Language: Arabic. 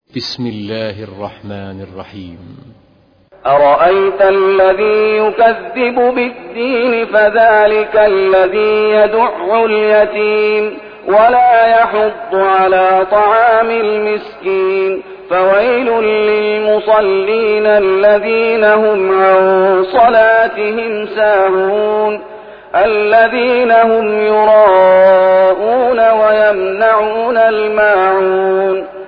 بسم الله الرحمن الرحيم. أرأيت الذي يكذب بالدين فذلك الذي يدع اليتيم ولا يحض على طعام المسكين فويل للمصلين الذين هم عن صلاتهم ساهون الذين هم يراءون ويمنعون الماعون